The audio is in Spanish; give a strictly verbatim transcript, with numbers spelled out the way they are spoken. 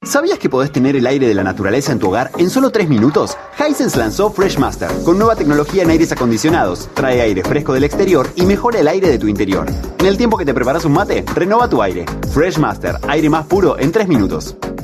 ¿Sabías que podés tener el aire de la naturaleza en tu hogar en solo tres minutos? Hisense lanzó FreshMaster, con nueva tecnología en aires acondicionados. Trae aire fresco del exterior y mejora el aire de tu interior. En el tiempo que te preparas un mate, renova tu aire. FreshMaster, aire más puro en tres minutos.